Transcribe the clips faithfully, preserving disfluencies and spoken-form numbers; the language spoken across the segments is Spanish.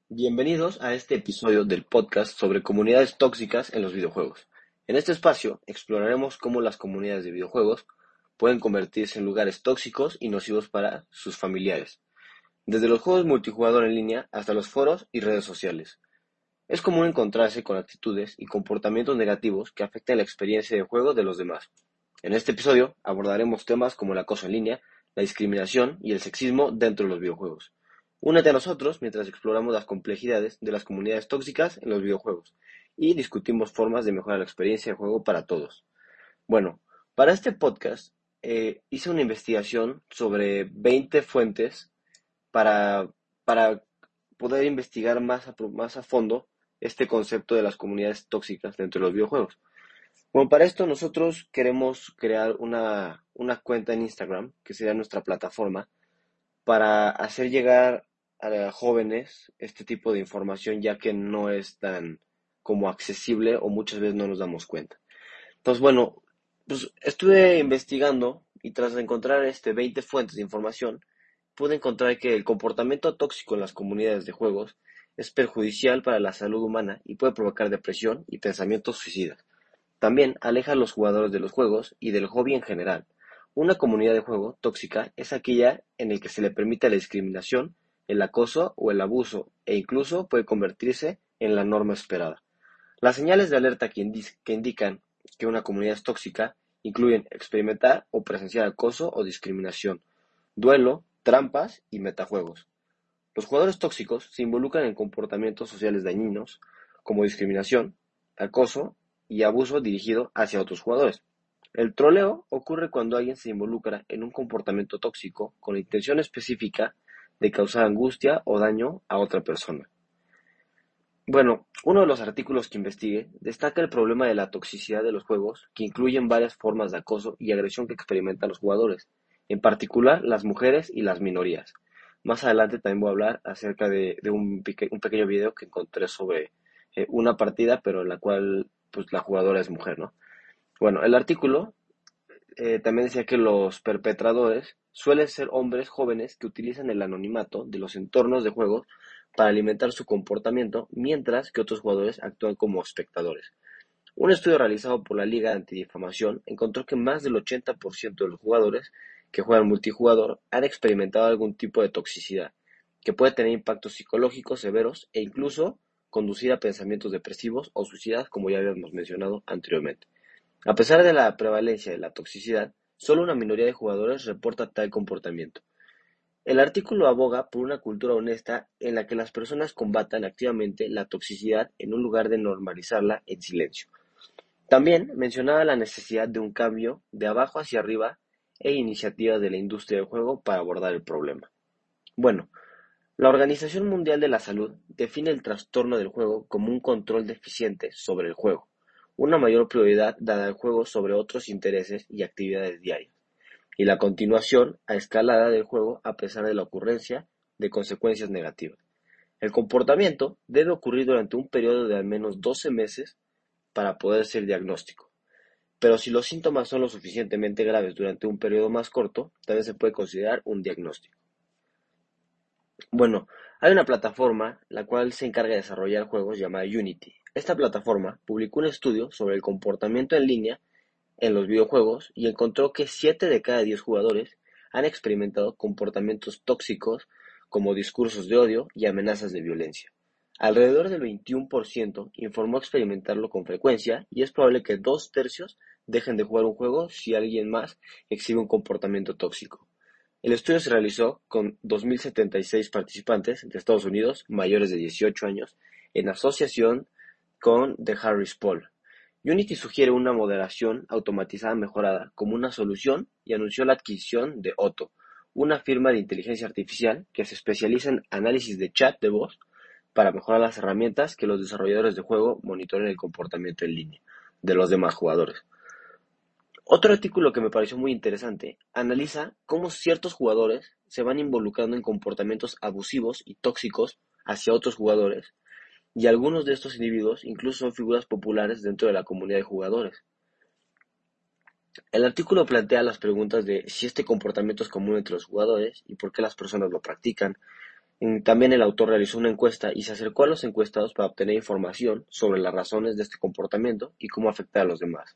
Bienvenidos a este episodio del podcast sobre comunidades tóxicas en los videojuegos. En este espacio exploraremos cómo las comunidades de videojuegos pueden convertirse en lugares tóxicos y nocivos para sus familiares, desde los juegos multijugador en línea hasta los foros y redes sociales. Es común encontrarse con actitudes y comportamientos negativos que afectan la experiencia de juego de los demás. En este episodio abordaremos temas como el acoso en línea, la discriminación y el sexismo dentro de los videojuegos. Únete a nosotros mientras exploramos las complejidades de las comunidades tóxicas en los videojuegos y discutimos formas de mejorar la experiencia de juego para todos. Bueno, para este podcast eh, hice una investigación sobre veinte fuentes para, para poder investigar más a, más a fondo este concepto de las comunidades tóxicas dentro de los videojuegos. Bueno, para esto nosotros queremos crear una, una cuenta en Instagram, que sería nuestra plataforma, para hacer llegar a jóvenes este tipo de información, ya que no es tan como accesible o muchas veces no nos damos cuenta. Entonces, bueno, pues estuve investigando y tras encontrar este veinte fuentes de información, pude encontrar que el comportamiento tóxico en las comunidades de juegos es perjudicial para la salud humana y puede provocar depresión y pensamientos suicidas. También aleja a los jugadores de los juegos y del hobby en general. Una comunidad de juego tóxica es aquella en la que se le permite la discriminación, el acoso o el abuso, e incluso puede convertirse en la norma esperada. Las señales de alerta que, indi- que indican que una comunidad es tóxica incluyen experimentar o presenciar acoso o discriminación, duelo, trampas y metajuegos. Los jugadores tóxicos se involucran en comportamientos sociales dañinos como discriminación, acoso y abuso dirigido hacia otros jugadores. El troleo ocurre cuando alguien se involucra en un comportamiento tóxico con la intención específica de causar angustia o daño a otra persona. Bueno, uno de los artículos que investigué destaca el problema de la toxicidad de los juegos, que incluyen varias formas de acoso y agresión que experimentan los jugadores, en particular las mujeres y las minorías. Más adelante también voy a hablar acerca de, de un, peque- un pequeño video que encontré sobre eh, una partida, pero en la cual pues, la jugadora es mujer, ¿no? Bueno, el artículo eh, también decía que los perpetradores suelen ser hombres jóvenes que utilizan el anonimato de los entornos de juego para alimentar su comportamiento, mientras que otros jugadores actúan como espectadores. Un estudio realizado por la Liga Antidifamación encontró que más del ochenta por ciento de los jugadores que juegan multijugador han experimentado algún tipo de toxicidad, que puede tener impactos psicológicos severos e incluso conducir a pensamientos depresivos o suicidas, como ya habíamos mencionado anteriormente. A pesar de la prevalencia de la toxicidad, solo una minoría de jugadores reporta tal comportamiento. El artículo aboga por una cultura honesta en la que las personas combatan activamente la toxicidad en un lugar de normalizarla en silencio. También mencionaba la necesidad de un cambio de abajo hacia arriba e iniciativas de la industria del juego para abordar el problema. Bueno, la Organización Mundial de la Salud define el trastorno del juego como un control deficiente sobre el juego, una mayor prioridad dada al juego sobre otros intereses y actividades diarias, y la continuación a escalada del juego a pesar de la ocurrencia de consecuencias negativas. El comportamiento debe ocurrir durante un periodo de al menos doce meses para poder ser diagnóstico, pero si los síntomas son lo suficientemente graves durante un periodo más corto, también se puede considerar un diagnóstico. Bueno, hay una plataforma la cual se encarga de desarrollar juegos llamada Unity. Esta plataforma publicó un estudio sobre el comportamiento en línea en los videojuegos y encontró que siete de cada diez jugadores han experimentado comportamientos tóxicos como discursos de odio y amenazas de violencia. Alrededor del veintiuno por ciento informó experimentarlo con frecuencia y es probable que dos tercios dejen de jugar un juego si alguien más exhibe un comportamiento tóxico. El estudio se realizó con dos mil setenta y seis participantes de Estados Unidos mayores de dieciocho años en asociación con The Harris Poll. Unity sugiere una moderación automatizada mejorada como una solución y anunció la adquisición de Otto, una firma de inteligencia artificial que se especializa en análisis de chat de voz para mejorar las herramientas que los desarrolladores de juego monitoren el comportamiento en línea de los demás jugadores. Otro artículo que me pareció muy interesante analiza cómo ciertos jugadores se van involucrando en comportamientos abusivos y tóxicos hacia otros jugadores, y algunos de estos individuos incluso son figuras populares dentro de la comunidad de jugadores. El artículo plantea las preguntas de si este comportamiento es común entre los jugadores y por qué las personas lo practican, Mm, También el autor realizó una encuesta y se acercó a los encuestados para obtener información sobre las razones de este comportamiento y cómo afecta a los demás.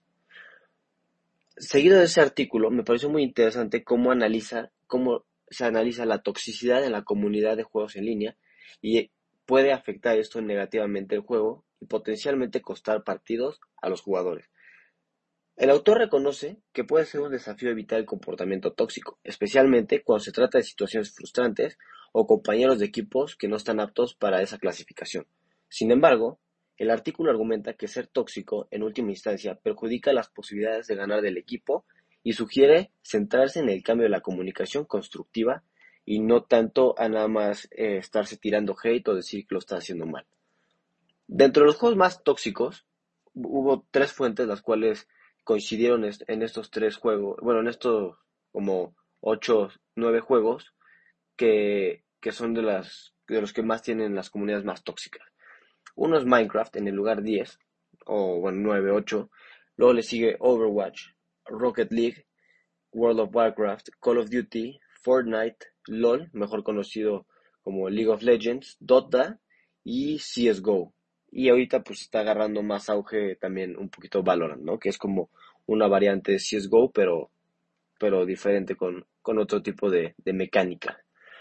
Seguido de ese artículo, me pareció muy interesante cómo analiza, cómo se analiza la toxicidad en la comunidad de juegos en línea y puede afectar esto negativamente el juego y potencialmente costar partidos a los jugadores. El autor reconoce que puede ser un desafío evitar el comportamiento tóxico, especialmente cuando se trata de situaciones frustrantes o compañeros de equipos que no están aptos para esa clasificación. Sin embargo, el artículo argumenta que ser tóxico, en última instancia, perjudica las posibilidades de ganar del equipo y sugiere centrarse en el cambio de la comunicación constructiva y no tanto a nada más eh, estarse tirando hate o decir que lo está haciendo mal. Dentro de los juegos más tóxicos, hubo tres fuentes las cuales coincidieron est- en estos tres juegos, bueno, en estos como ocho, nueve juegos que, que son de las de los que más tienen las comunidades más tóxicas. Uno es Minecraft en el lugar diez o bueno, nueve, ocho. Luego le sigue Overwatch, Rocket League, World of Warcraft, Call of Duty, Fortnite, LOL, mejor conocido como League of Legends, Dota y C S G O. Y ahorita pues está agarrando más auge también un poquito Valorant, ¿no? Que es como una variante de C S G O, pero, pero diferente con, con otro tipo de, de mecánica.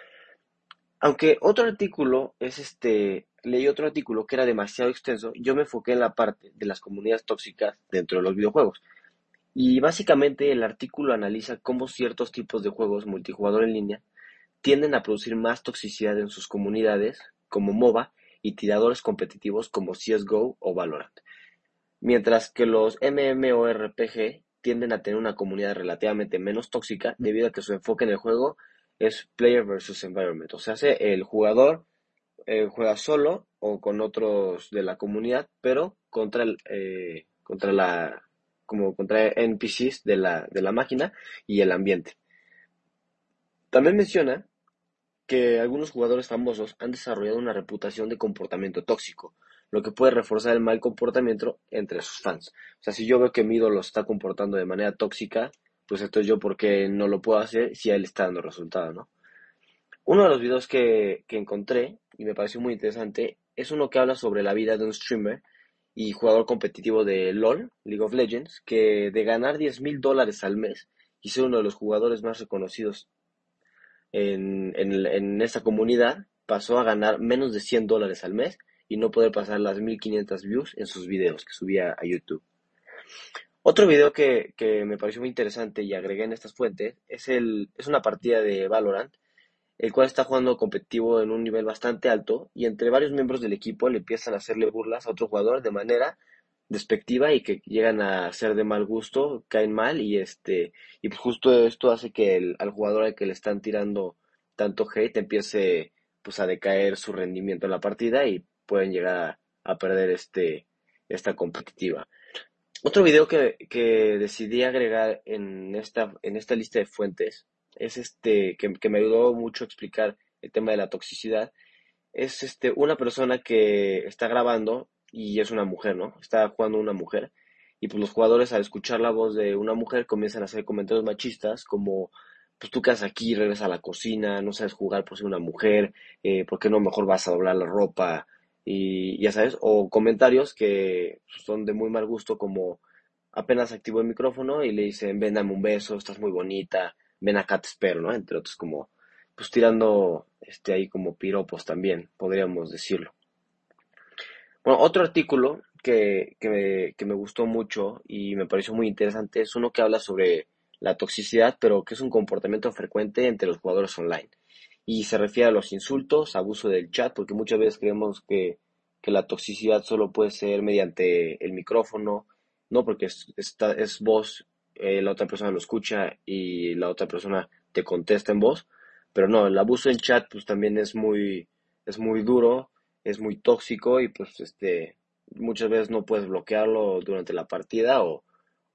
Aunque otro artículo es este, leí otro artículo que era demasiado extenso, yo me enfoqué en la parte de las comunidades tóxicas dentro de los videojuegos. Y básicamente el artículo analiza cómo ciertos tipos de juegos multijugador en línea tienden a producir más toxicidad en sus comunidades, como MOBA, y tiradores competitivos como C S G O o Valorant, mientras que los MMORPG tienden a tener una comunidad relativamente menos tóxica debido a que su enfoque en el juego es player versus environment, o sea, el jugador eh, juega solo o con otros de la comunidad, pero contra el, eh, contra la como contra N P Cs de la, de la máquina y el ambiente. También menciona que algunos jugadores famosos han desarrollado una reputación de comportamiento tóxico, lo que puede reforzar el mal comportamiento entre sus fans. O sea, si yo veo que mi ídolo se está comportando de manera tóxica, pues entonces yo por qué no lo puedo hacer si a él está dando resultado, ¿no? Uno de los videos que, que encontré y me pareció muy interesante es uno que habla sobre la vida de un streamer y jugador competitivo de LOL, League of Legends, que de ganar diez mil dólares al mes y ser uno de los jugadores más reconocidos en, en, en esta comunidad, pasó a ganar menos de cien dólares al mes y no poder pasar las mil quinientas views en sus videos que subía a YouTube. Otro video que, que me pareció muy interesante y agregué en estas fuentes es, el, es una partida de Valorant el cual está jugando competitivo en un nivel bastante alto y entre varios miembros del equipo le empiezan a hacerle burlas a otro jugador de manera despectiva y que llegan a ser de mal gusto, caen mal y este y pues justo esto hace que el, al jugador al que le están tirando tanto hate empiece pues a decaer su rendimiento en la partida y pueden llegar a, a perder este esta competitiva. Otro video que, que decidí agregar en esta, en esta lista de fuentes es este, que, que me ayudó mucho a explicar el tema de la toxicidad. Es este, una persona que está grabando y es una mujer, ¿no? Está jugando una mujer. Y pues los jugadores al escuchar la voz de una mujer comienzan a hacer comentarios machistas como, pues tú qué haces aquí, regresa a la cocina, no sabes jugar por ser una mujer, eh, ¿por qué no mejor vas a doblar la ropa? Y ya sabes, o comentarios que son de muy mal gusto como apenas activó el micrófono y le dicen, ven, dame un beso, estás muy bonita, ven acá, te espero, ¿no? Entre otros como, pues tirando este ahí como piropos también, podríamos decirlo. Bueno, otro artículo que, que me, que me gustó mucho y me pareció muy interesante es uno que habla sobre la toxicidad, pero que es un comportamiento frecuente entre los jugadores online. Y se refiere a los insultos, abuso del chat, porque muchas veces creemos que, que la toxicidad solo puede ser mediante el micrófono, no, porque es, está, es voz, eh, la otra persona lo escucha y la otra persona te contesta en voz, pero no, el abuso en chat pues también es muy, es muy duro, es muy tóxico y pues este muchas veces no puedes bloquearlo durante la partida o,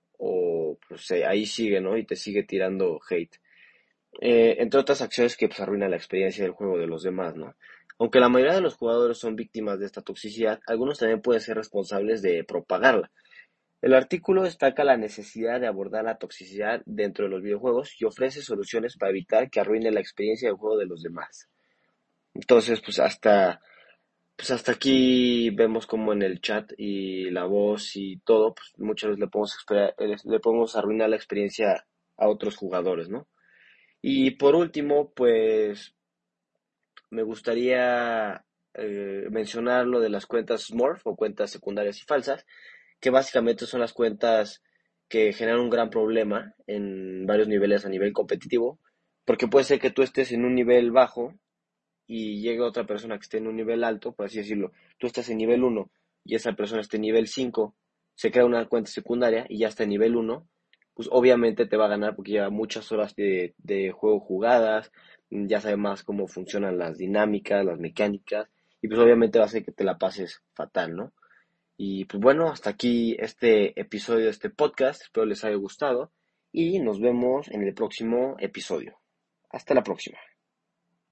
o pues eh, ahí sigue, ¿no? Y te sigue tirando hate. Eh, entre otras acciones que pues arruinan la experiencia del juego de los demás, ¿no? Aunque la mayoría de los jugadores son víctimas de esta toxicidad, algunos también pueden ser responsables de propagarla. El artículo destaca la necesidad de abordar la toxicidad dentro de los videojuegos y ofrece soluciones para evitar que arruine la experiencia del juego de los demás. Entonces, pues hasta, pues hasta aquí vemos como en el chat y la voz y todo, pues muchas veces le podemos, esperar- le podemos arruinar la experiencia a otros jugadores, ¿no? Y por último, pues me gustaría eh, mencionar lo de las cuentas Smurf o cuentas secundarias y falsas, que básicamente son las cuentas que generan un gran problema en varios niveles a nivel competitivo, porque puede ser que tú estés en un nivel bajo y llegue otra persona que esté en un nivel alto, por así decirlo. Tú estás en nivel uno y esa persona está en nivel cinco, se crea una cuenta secundaria y ya está en nivel uno, pues obviamente te va a ganar porque lleva muchas horas de, de juego jugadas, ya sabe más cómo funcionan las dinámicas, las mecánicas, y pues obviamente va a hacer que te la pases fatal, ¿no? Y pues bueno, hasta aquí este episodio de este podcast, espero les haya gustado y nos vemos en el próximo episodio. Hasta la próxima.